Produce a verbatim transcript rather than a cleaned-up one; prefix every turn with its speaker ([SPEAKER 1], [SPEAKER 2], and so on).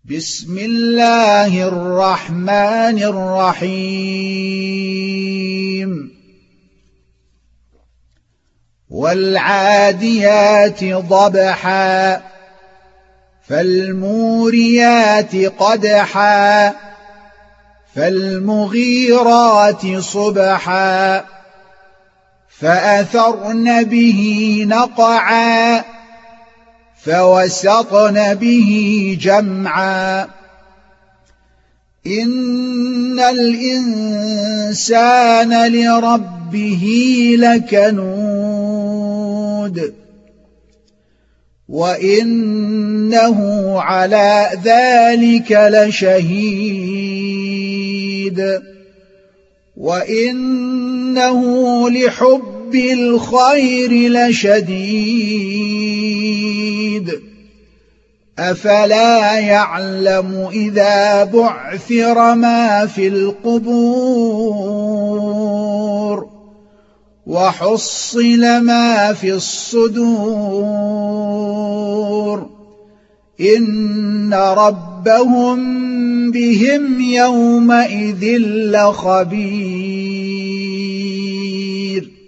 [SPEAKER 1] بسم الله الرحمن الرحيم والعاديات ضبحا فالموريات قدحا فالمغيرات صبحا فأثرن به نقعا فوسطن به جمعا إن الإنسان لربه لكنود وإنه على ذلك لشهيد وإنه لحب الخير لشديد أفلا يعلم إذا بعثر ما في القبور وحصل ما في الصدور إن ربهم بهم يومئذ لخبير